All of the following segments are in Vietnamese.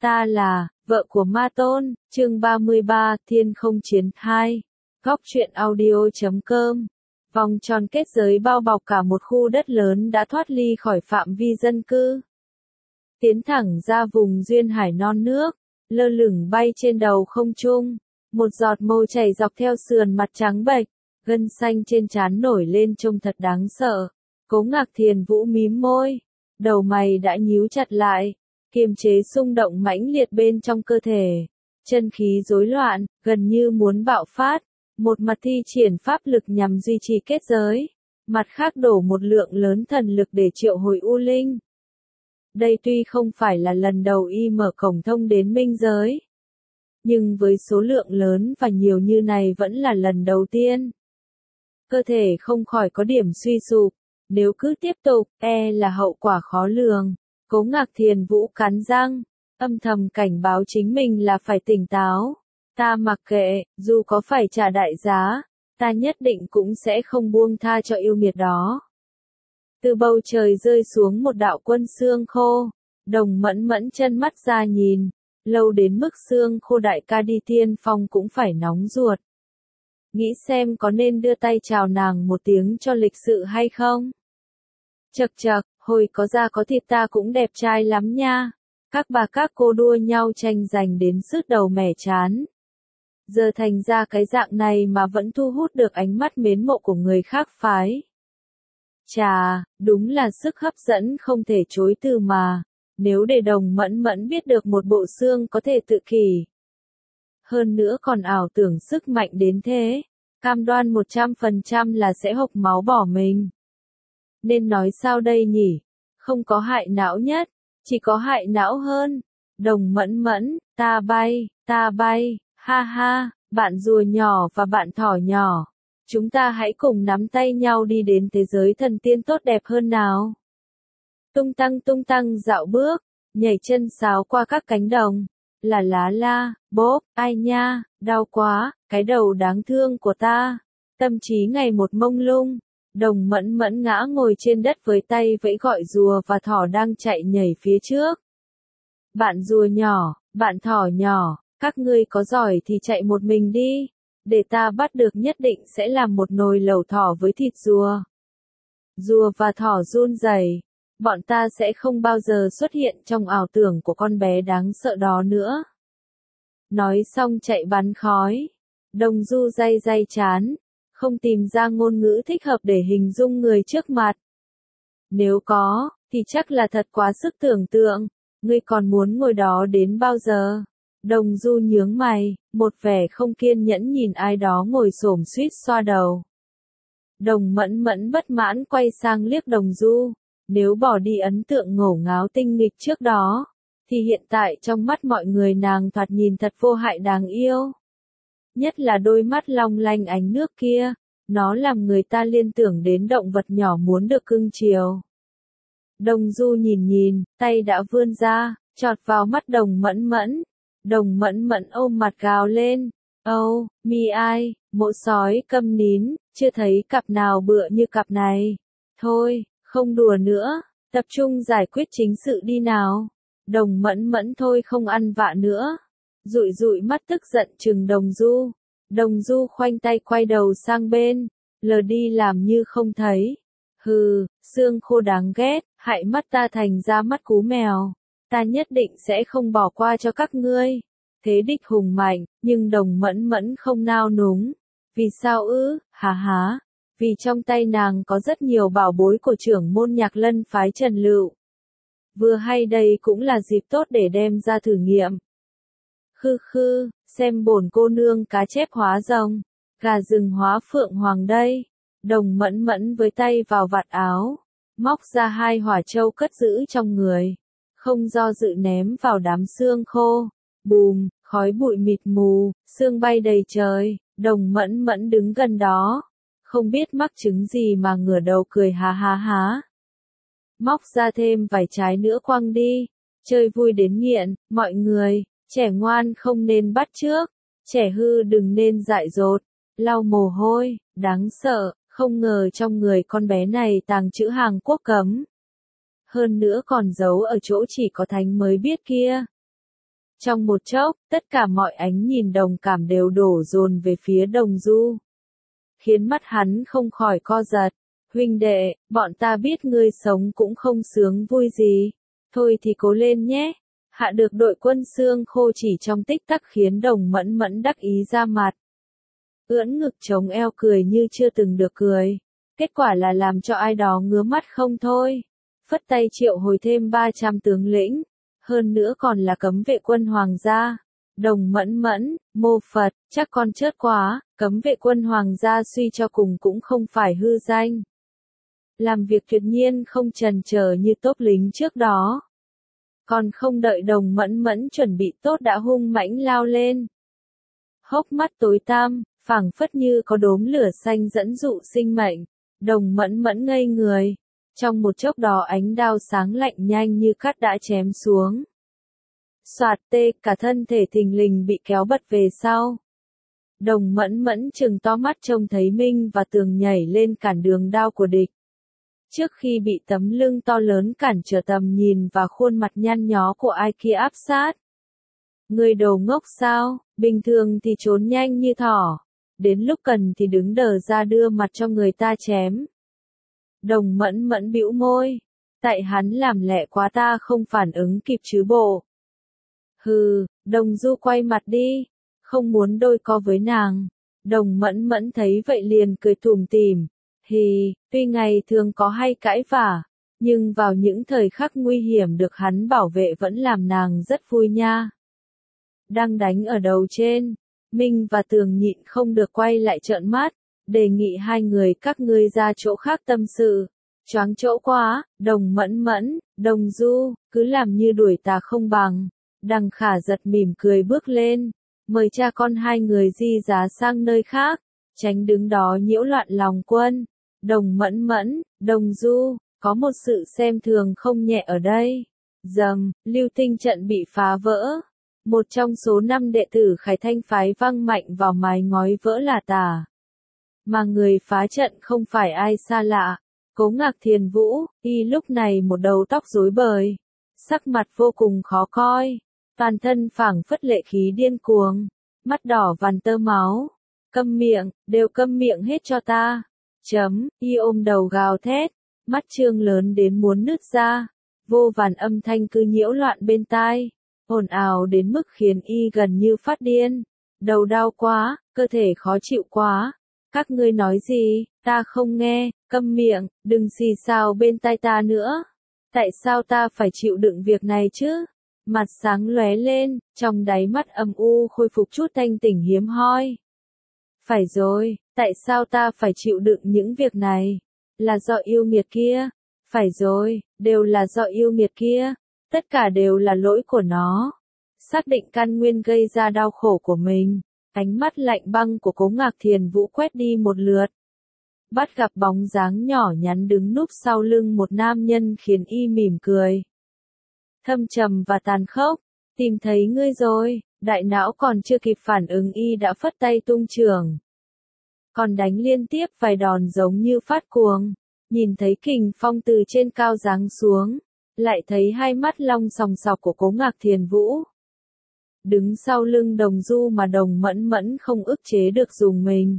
Ta là vợ của Ma Tôn, chương 33, Thiên Không Chiến 2. Góc truyện audio.com. Vòng tròn kết giới bao bọc cả một khu đất lớn đã thoát ly khỏi phạm vi dân cư. Tiến thẳng ra vùng duyên hải non nước, lơ lửng bay trên đầu không trung. Một giọt mồ chảy dọc theo sườn mặt trắng bệch, gân xanh trên trán nổi lên trông thật đáng sợ. Cố Ngạc Thiền Vũ mím môi, đầu mày đã nhíu chặt lại, kiềm chế xung động mãnh liệt bên trong cơ thể. Chân khí rối loạn, gần như muốn bạo phát, một mặt thi triển pháp lực nhằm duy trì kết giới, mặt khác đổ một lượng lớn thần lực để triệu hồi U Linh. Đây tuy không phải là lần đầu y mở cổng thông đến minh giới, nhưng với số lượng lớn và nhiều như này vẫn là lần đầu tiên. Cơ thể không khỏi có điểm suy sụp, nếu cứ tiếp tục, là hậu quả khó lường. Cố Ngạc Thiền Vũ cắn răng, âm thầm cảnh báo chính mình là phải tỉnh táo. Ta mặc kệ, dù có phải trả đại giá, ta nhất định cũng sẽ không buông tha cho yêu nghiệt đó. Từ bầu trời rơi xuống một đạo quân xương khô, Đồng Mẫn Mẫn chân mắt ra nhìn, lâu đến mức xương khô đại ca đi tiên phong cũng phải nóng ruột. Nghĩ xem có nên đưa tay chào nàng một tiếng cho lịch sự hay không? Chậc chậc, hồi có da có thịt ta cũng đẹp trai lắm nha. Các bà các cô đua nhau tranh giành đến sứt đầu mẻ chán. Giờ thành ra cái dạng này mà vẫn thu hút được ánh mắt mến mộ của người khác phái. Chà, đúng là sức hấp dẫn không thể chối từ mà. Nếu để Đồng Mẫn Mẫn biết được một bộ xương có thể tự kỷ, hơn nữa còn ảo tưởng sức mạnh đến thế, cam đoan 100% là sẽ hộc máu bỏ mình. Nên nói sao đây nhỉ? Không có hại não nhất, chỉ có hại não hơn. Đồng Mẫn Mẫn, ta bay, ha ha, bạn rùa nhỏ và bạn thỏ nhỏ. Chúng ta hãy cùng nắm tay nhau đi đến thế giới thần tiên tốt đẹp hơn nào. Tung tăng dạo bước, nhảy chân sáo qua các cánh đồng. Là lá la, bốp, ai nha, đau quá, cái đầu đáng thương của ta. Tâm trí ngày một mông lung. Đồng Mẫn Mẫn ngã ngồi trên đất với tay vẫy gọi rùa và thỏ đang chạy nhảy phía trước. Bạn rùa nhỏ, bạn thỏ nhỏ, các ngươi có giỏi thì chạy một mình đi, để ta bắt được nhất định sẽ làm một nồi lẩu thỏ với thịt rùa. Rùa và thỏ run rẩy, bọn ta sẽ không bao giờ xuất hiện trong ảo tưởng của con bé đáng sợ đó nữa. Nói xong chạy bắn khói, Đồng Du day chán, không tìm ra ngôn ngữ thích hợp để hình dung người trước mặt. Nếu có, thì chắc là thật quá sức tưởng tượng, ngươi còn muốn ngồi đó đến bao giờ? Đồng Du nhướng mày, một vẻ không kiên nhẫn nhìn ai đó ngồi xổm suýt xoa đầu. Đồng Mẫn Mẫn bất mãn quay sang liếc Đồng Du, nếu bỏ đi ấn tượng ngổ ngáo tinh nghịch trước đó, thì hiện tại trong mắt mọi người nàng thoạt nhìn thật vô hại đáng yêu. Nhất là đôi mắt long lanh ánh nước kia, nó làm người ta liên tưởng đến động vật nhỏ muốn được cưng chiều. Đồng Du nhìn, tay đã vươn ra, chọt vào mắt Đồng Mẫn Mẫn. Đồng Mẫn Mẫn ôm mặt gào lên, "Âu, mi ai, mộ sói câm nín, chưa thấy cặp nào bựa như cặp này. Thôi, không đùa nữa, tập trung giải quyết chính sự đi nào." Đồng Mẫn Mẫn thôi không ăn vạ nữa, dụi mắt tức giận trừng Đồng Du. Đồng Du khoanh tay quay đầu sang bên, lờ đi làm như không thấy. Hừ, xương khô đáng ghét, hại mắt ta thành ra mắt cú mèo. Ta nhất định sẽ không bỏ qua cho các ngươi. Thế đích hùng mạnh, nhưng Đồng Mẫn Mẫn không nao núng. Vì sao ư, há, vì trong tay nàng có rất nhiều bảo bối của trưởng môn Nhạc Lân phái Trần Lựu. Vừa hay đây cũng là dịp tốt để đem ra thử nghiệm. Khư, xem bổn cô nương cá chép hóa rồng, gà rừng hóa phượng hoàng đây. Đồng Mẫn Mẫn với tay vào vạt áo, móc ra 2 hỏa châu cất giữ trong người, không do dự ném vào đám xương khô. Bùm, khói bụi mịt mù, sương bay đầy trời. Đồng Mẫn Mẫn đứng gần đó, không biết mắc chứng gì mà ngửa đầu cười há. Móc ra thêm vài trái nữa quăng đi, chơi vui đến nghiện, mọi người. Trẻ ngoan không nên bắt chước, trẻ hư đừng nên dại dột. Lau mồ hôi, đáng sợ, không ngờ trong người con bé này tàng chữ hàng quốc cấm. Hơn nữa còn giấu ở chỗ chỉ có thánh mới biết kia. Trong một chốc, tất cả mọi ánh nhìn đồng cảm đều đổ dồn về phía Đồng Du. Khiến mắt hắn không khỏi co giật. Huynh đệ, bọn ta biết ngươi sống cũng không sướng vui gì. Thôi thì cố lên nhé. Hạ được đội quân xương khô chỉ trong tích tắc khiến Đồng Mẫn Mẫn đắc ý ra mặt. Ưỡn ngực chống eo cười như chưa từng được cười. Kết quả là làm cho ai đó ngứa mắt không thôi. Phất tay triệu hồi thêm 300 tướng lĩnh. Hơn nữa còn là cấm vệ quân hoàng gia. Đồng Mẫn Mẫn, mô Phật, chắc con chớt quá, cấm vệ quân hoàng gia suy cho cùng cũng không phải hư danh. Làm việc tuyệt nhiên không chần chờ như tốp lính trước đó. Còn không đợi Đồng Mẫn Mẫn chuẩn bị tốt đã hung mãnh lao lên. Hốc mắt tối tăm, phảng phất như có đốm lửa xanh dẫn dụ sinh mệnh. Đồng Mẫn Mẫn ngây người. Trong một chốc đó ánh đao sáng lạnh nhanh như cắt đã chém xuống. Soạt tê, cả thân thể thình lình bị kéo bật về sau. Đồng Mẫn Mẫn trừng to mắt trông thấy Minh và Tường nhảy lên cản đường đao của địch. Trước khi bị tấm lưng to lớn cản trở tầm nhìn và khuôn mặt nhăn nhó của ai kia áp sát. Người đồ ngốc sao, bình thường thì trốn nhanh như thỏ. Đến lúc cần thì đứng đờ ra đưa mặt cho người ta chém. Đồng Mẫn Mẫn bĩu môi. Tại hắn làm lẹ quá ta không phản ứng kịp chứ bộ. Hừ, Đồng Du quay mặt đi. Không muốn đôi co với nàng. Đồng Mẫn Mẫn thấy vậy liền cười tủm tỉm. Hì, tuy ngày thường có hay cãi vả. Nhưng vào những thời khắc nguy hiểm được hắn bảo vệ vẫn làm nàng rất vui nha. Đang đánh ở đầu trên. Minh và Tường nhịn không được quay lại trợn mắt. Đề nghị hai người các ngươi ra chỗ khác tâm sự. Choáng chỗ quá, Đồng Mẫn Mẫn, Đồng Du, cứ làm như đuổi tà không bằng. Đằng Khả giật mỉm cười bước lên. Mời cha con hai người di giá sang nơi khác. Tránh đứng đó nhiễu loạn lòng quân. Đồng Mẫn Mẫn, Đồng Du, có một sự xem thường không nhẹ ở đây. Dầm, Lưu Tinh trận bị phá vỡ. Một trong số 5 đệ tử Khải Thanh phái văng mạnh vào mái ngói vỡ là Tà. Mà người phá trận không phải ai xa lạ. Cố Ngạc Thiền Vũ, y lúc này một đầu tóc rối bời. Sắc mặt vô cùng khó coi. Toàn thân phảng phất lệ khí điên cuồng. Mắt đỏ vằn tơ máu. Câm miệng, đều câm miệng hết cho ta. Y ôm đầu gào thét. Mắt trương lớn đến muốn nứt ra. Vô vàn âm thanh cứ nhiễu loạn bên tai. Ồn ào đến mức khiến y gần như phát điên. Đầu đau quá, cơ thể khó chịu quá. Các ngươi nói gì, ta không nghe, câm miệng, đừng xì xào bên tai ta nữa. Tại sao ta phải chịu đựng việc này chứ? Mặt sáng lóe lên, trong đáy mắt âm u khôi phục chút thanh tỉnh hiếm hoi. Phải rồi, tại sao ta phải chịu đựng những việc này? Là do yêu nghiệt kia. Phải rồi, đều là do yêu nghiệt kia. Tất cả đều là lỗi của nó. Xác định căn nguyên gây ra đau khổ của mình. Ánh mắt lạnh băng của Cố Ngạc Thiền Vũ quét đi một lượt. Bắt gặp bóng dáng nhỏ nhắn đứng núp sau lưng một nam nhân khiến y mỉm cười. Thâm trầm và tàn khốc. Tìm thấy ngươi rồi. Đại não còn chưa kịp phản ứng y đã phất tay tung chưởng. Còn đánh liên tiếp vài đòn giống như phát cuồng. Nhìn thấy kình phong từ trên cao giáng xuống. Lại thấy hai mắt long sòng sọc của Cố Ngạc Thiền Vũ. Đứng sau lưng Đồng Du mà Đồng Mẫn Mẫn không ức chế được dùng mình.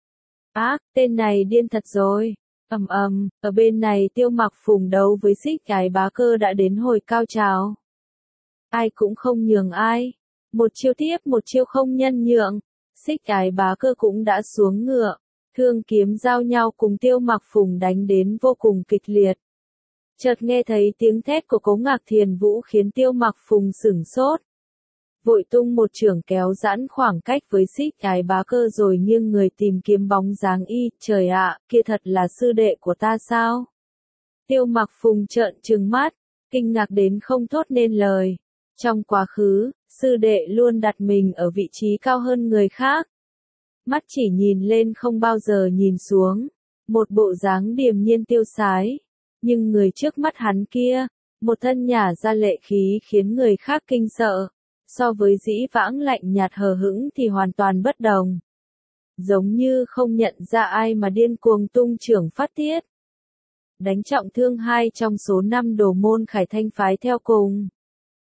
Tên này điên thật rồi. Ở bên này Tiêu Mặc Phùng đấu với Xích Ái Bá Cơ đã đến hồi cao trào. Ai cũng không nhường ai. Một chiêu tiếp một chiêu không nhân nhượng. Xích Ái Bá Cơ cũng đã xuống ngựa. Thương kiếm giao nhau cùng Tiêu Mặc Phùng đánh đến vô cùng kịch liệt. Chợt nghe thấy tiếng thét của Cố Ngạc Thiền Vũ khiến Tiêu Mặc Phùng sửng sốt. Vội tung một chưởng kéo giãn khoảng cách với Xích Ái Bá Cơ rồi nghiêng người tìm kiếm bóng dáng y. Trời ạ, kia thật là sư đệ của ta sao? Tiêu Mặc Phùng trợn trừng mắt, kinh ngạc đến không thốt nên lời. Trong quá khứ, sư đệ luôn đặt mình ở vị trí cao hơn người khác. Mắt chỉ nhìn lên không bao giờ nhìn xuống. Một bộ dáng điềm nhiên tiêu sái. Nhưng người trước mắt hắn kia, một thân nhả ra lệ khí khiến người khác kinh sợ. So với dĩ vãng lạnh nhạt hờ hững thì hoàn toàn bất đồng. Giống như không nhận ra ai mà điên cuồng tung chưởng phát tiết. Đánh trọng thương 2 trong số 5 đồ môn Khải Thanh phái theo cùng.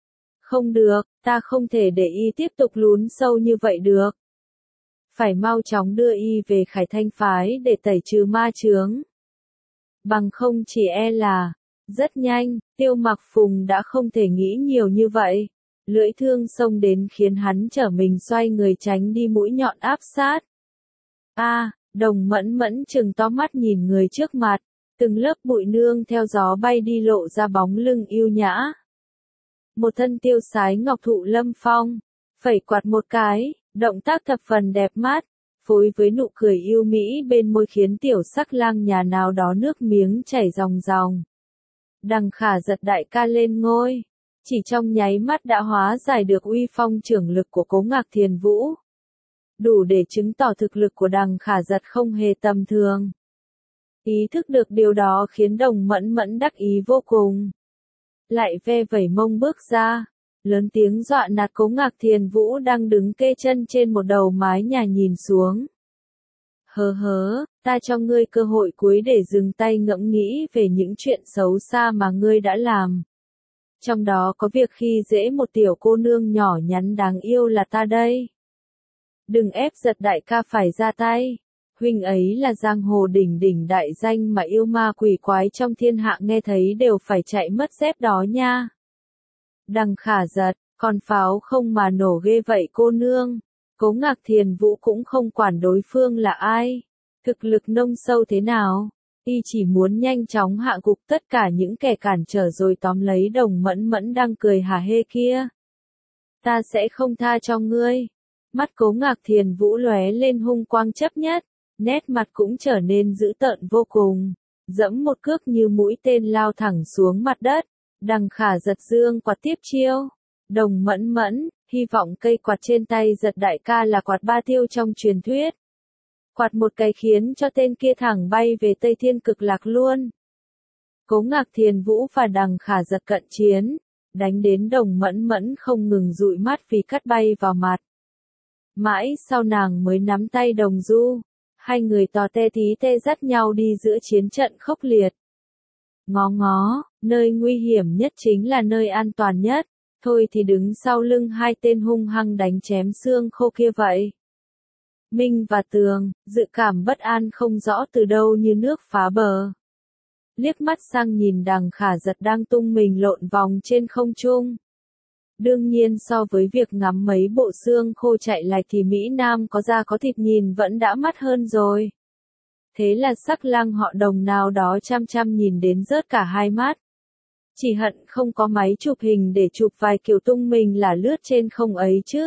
Không được, ta không thể để y tiếp tục lún sâu như vậy được. Phải mau chóng đưa y về Khải Thanh phái để tẩy trừ ma chướng. Bằng không chỉ e là, rất nhanh, Tiêu Mặc Phùng đã không thể nghĩ nhiều như vậy. Lưỡi thương xông đến khiến hắn trở mình xoay người tránh đi mũi nhọn áp sát. Đồng Mẫn Mẫn trừng to mắt nhìn người trước mặt, từng lớp bụi nương theo gió bay đi lộ ra bóng lưng yêu nhã. Một thân tiêu sái ngọc thụ lâm phong, phẩy quạt một cái, động tác thập phần đẹp mắt, phối với nụ cười yêu mỹ bên môi khiến tiểu sắc lang nhà nào đó nước miếng chảy ròng ròng. Đằng Khả Giật đại ca lên ngôi, chỉ trong nháy mắt đã hóa giải được uy phong trưởng lực của Cố Ngạc Thiền Vũ. Đủ để chứng tỏ thực lực của Đằng Khả Giật không hề tầm thường. Ý thức được điều đó khiến Đồng Mẫn Mẫn đắc ý vô cùng. Lại ve vẩy mông bước ra, lớn tiếng dọa nạt Cố Ngạc Thiền Vũ đang đứng kê chân trên một đầu mái nhà nhìn xuống. Ta cho ngươi cơ hội cuối để dừng tay ngẫm nghĩ về những chuyện xấu xa mà ngươi đã làm. Trong đó có việc khi dễ một tiểu cô nương nhỏ nhắn đáng yêu là ta đây. Đừng ép Giật đại ca phải ra tay. Huynh ấy là giang hồ đỉnh đỉnh đại danh mà yêu ma quỷ quái trong thiên hạ nghe thấy đều phải chạy mất dép đó nha. Đằng Khả Giật, còn pháo không mà nổ ghê vậy cô nương. Cố Ngạc Thiền Vũ cũng không quản đối phương là ai, thực lực nông sâu thế nào, y chỉ muốn nhanh chóng hạ gục tất cả những kẻ cản trở rồi tóm lấy Đồng Mẫn Mẫn đang cười hả hê kia. Ta sẽ không tha cho ngươi. Mắt Cố Ngạc Thiền Vũ lóe lên hung quang chấp nhất, nét mặt cũng trở nên dữ tợn vô cùng, dẫm một cước như mũi tên lao thẳng xuống mặt đất. Đằng Khả Giật dương quạt tiếp chiêu. Đồng Mẫn Mẫn, hy vọng cây quạt trên tay Giật đại ca là quạt ba tiêu trong truyền thuyết. Quạt một cái khiến cho tên kia thẳng bay về Tây Thiên Cực Lạc luôn. Cố Ngạc Thiền Vũ và Đằng Khả Giật cận chiến, đánh đến Đồng Mẫn Mẫn không ngừng dụi mắt vì cắt bay vào mặt. Mãi sau nàng mới nắm tay Đồng Du, hai người tò te tí tê dắt nhau đi giữa chiến trận khốc liệt. Ngó, nơi nguy hiểm nhất chính là nơi an toàn nhất, thôi thì đứng sau lưng hai tên hung hăng đánh chém xương khô kia vậy. Minh và Tường, dự cảm bất an không rõ từ đâu như nước phá bờ. Liếc mắt sang nhìn Đằng Khả Giật đang tung mình lộn vòng trên không trung. Đương nhiên so với việc ngắm mấy bộ xương khô chạy lạch thì Mỹ Nam có da có thịt nhìn vẫn đã mắt hơn rồi. Thế là sắc lang họ Đồng nào đó chăm chăm nhìn đến rớt cả hai mắt. Chỉ hận không có máy chụp hình để chụp vài kiểu tung mình là lướt trên không ấy chứ.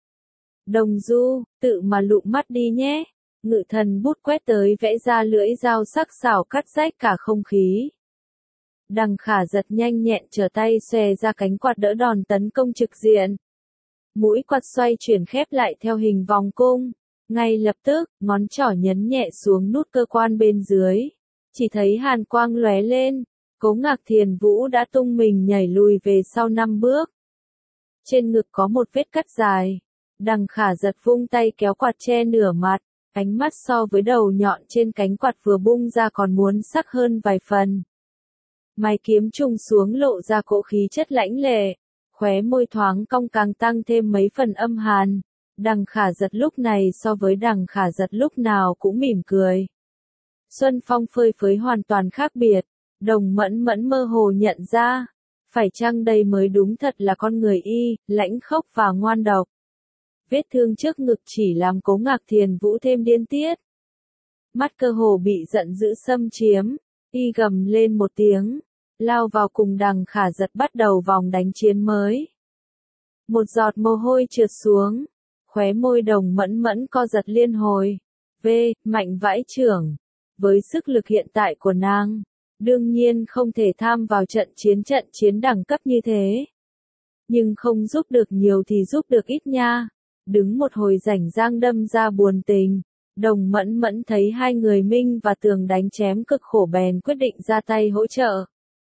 Đồng Du, tự mà lụm mắt đi nhé. Ngự thần bút quét tới vẽ ra lưỡi dao sắc sảo cắt rách cả không khí. Đằng Khả Giật nhanh nhẹn trở tay xòe ra cánh quạt đỡ đòn tấn công trực diện. Mũi quạt xoay chuyển khép lại theo hình vòng cung. Ngay lập tức, ngón trỏ nhấn nhẹ xuống nút cơ quan bên dưới. Chỉ thấy hàn quang lóe lên. Cố Ngạc Thiền Vũ đã tung mình nhảy lùi về sau 5 bước. Trên ngực có một vết cắt dài. Đằng Khả Giật vung tay kéo quạt che nửa mặt. Ánh mắt so với đầu nhọn trên cánh quạt vừa bung ra còn muốn sắc hơn vài phần. Mày kiếm trùng xuống lộ ra cỗ khí chất lãnh lệ. Khóe môi thoáng cong càng tăng thêm mấy phần âm hàn. Đằng Khả Giật lúc này so với Đằng Khả Giật lúc nào cũng mỉm cười. Xuân phong phơi phới hoàn toàn khác biệt. Đồng Mẫn Mẫn mơ hồ nhận ra. Phải chăng đây mới đúng thật là con người y, lãnh khốc và ngoan độc. Vết thương trước ngực chỉ làm Cố Ngạc Thiền Vũ thêm điên tiết. Mắt cơ hồ bị giận dữ xâm chiếm. Y gầm lên một tiếng. Lao vào cùng Đằng Khả Giật bắt đầu vòng đánh chiến mới. Một giọt mồ hôi trượt xuống. Khóe môi Đồng Mẫn Mẫn co giật liên hồi. Mạnh vãi chưởng. Với sức lực hiện tại của nàng, đương nhiên không thể tham vào trận chiến đẳng cấp như thế. Nhưng không giúp được nhiều thì giúp được ít nha. Đứng một hồi rảnh rang đâm ra buồn tình. Đồng Mẫn Mẫn thấy hai người Minh và Tường đánh chém cực khổ bèn quyết định ra tay hỗ trợ.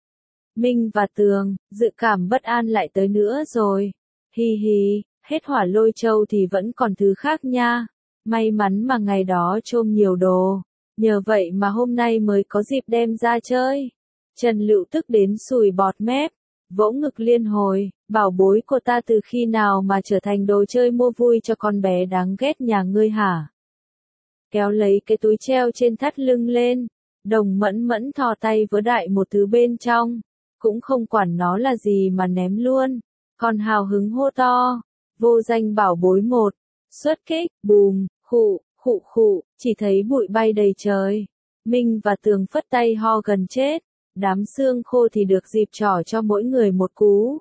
Minh và Tường, dự cảm bất an lại tới nữa rồi. Hi, hết hỏa lôi châu thì vẫn còn thứ khác nha. May mắn mà ngày đó trôm nhiều đồ. Nhờ vậy mà hôm nay mới có dịp đem ra chơi. Trần Lựu tức đến sùi bọt mép. vỗ ngực liên hồi, bảo bối của ta từ khi nào mà trở thành đồ chơi mua vui cho con bé đáng ghét nhà ngươi hả? Kéo lấy cái túi treo trên thắt lưng lên, Đồng Mẫn Mẫn thò tay vớ đại một thứ bên trong, cũng không quản nó là gì mà ném luôn, còn hào hứng hô to, vô danh bảo bối một, xuất kích, bùm, khụ, khụ khụ, chỉ thấy bụi bay đầy trời. Minh và Tường phất tay ho gần chết, đám xương khô thì được dịp trỏ cho mỗi người một cú.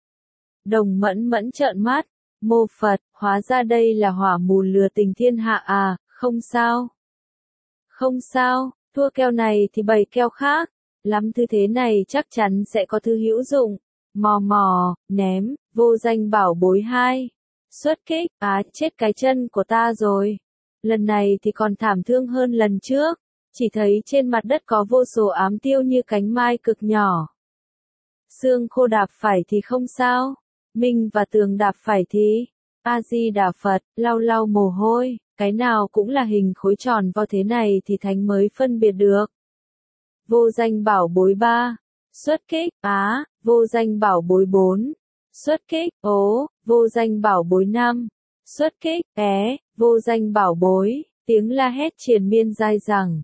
Đồng Mẫn Mẫn trợn mắt, mô Phật, hóa ra đây là hỏa mù lừa tình thiên hạ à, không sao. Không sao, thua keo này thì bày keo khác, lắm thứ thế này chắc chắn sẽ có thứ hữu dụng. Mò mò, ném, vô danh bảo bối 2. Xuất kích, chết cái chân của ta rồi. Lần này thì còn thảm thương hơn lần trước, chỉ thấy trên mặt đất có vô số ám tiêu như cánh mai cực nhỏ. Xương khô đạp phải thì không sao, Minh và Tường đạp phải thì, A-di Đà Phật, lau lau mồ hôi, cái nào cũng là hình khối tròn vo thế này thì thánh mới phân biệt được. Vô danh bảo bối 3, xuất kích, vô danh bảo bối 4, xuất kích, vô danh bảo bối 5, xuất kích, vô danh bảo bối, tiếng la hét triền miên dai dẳng.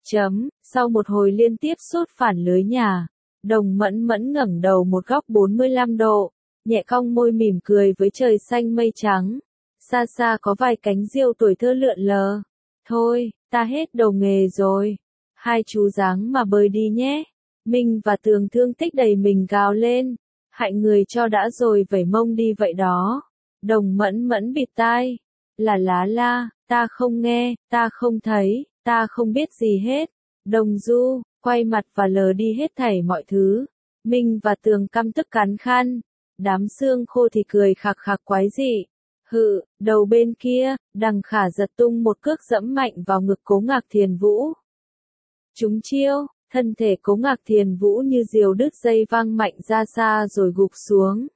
Sau một hồi liên tiếp sút phản lưới nhà, Đồng Mẫn Mẫn ngẩng đầu một góc 45 độ, nhẹ cong môi mỉm cười với trời xanh mây trắng. Xa xa có vài cánh diều tuổi thơ lượn lờ. Thôi, ta hết đầu nghề rồi. Hai chú dáng mà bơi đi nhé. Minh và Tường thương tích đầy mình gào lên. Hại người cho đã rồi vẩy mông đi vậy đó. Đồng Mẫn Mẫn bịt tai. Là lá la, ta không nghe, ta không thấy, ta không biết gì hết. Đồng Du, quay mặt và lờ đi hết thảy mọi thứ. Minh và Tường căm tức cắn khăn. Đám xương khô thì cười khạc khạc quái dị. Đầu bên kia, Đằng Khả giật tung một cước dẫm mạnh vào ngực Cố Ngạc Thiền Vũ. Trúng chiêu, thân thể Cố Ngạc Thiền Vũ như diều đứt dây văng mạnh ra xa rồi gục xuống.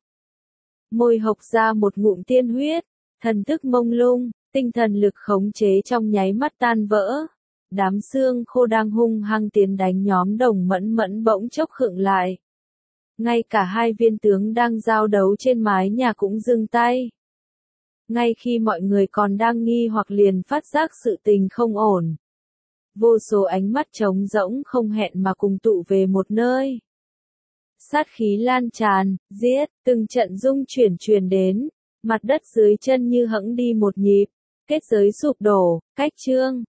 Môi hộc ra một ngụm tiên huyết, thần thức mông lung, tinh thần lực khống chế trong nháy mắt tan vỡ. Đám xương khô đang hung hăng tiến đánh nhóm Đồng Mẫn Mẫn bỗng chốc khựng lại. Ngay cả hai viên tướng đang giao đấu trên mái nhà cũng dừng tay. Ngay khi mọi người còn đang nghi hoặc liền phát giác sự tình không ổn. Vô số ánh mắt trống rỗng không hẹn mà cùng tụ về một nơi. Sát khí lan tràn, giết, từng trận rung chuyển truyền đến, mặt đất dưới chân như hẫng đi một nhịp, kết giới sụp đổ, cách chương.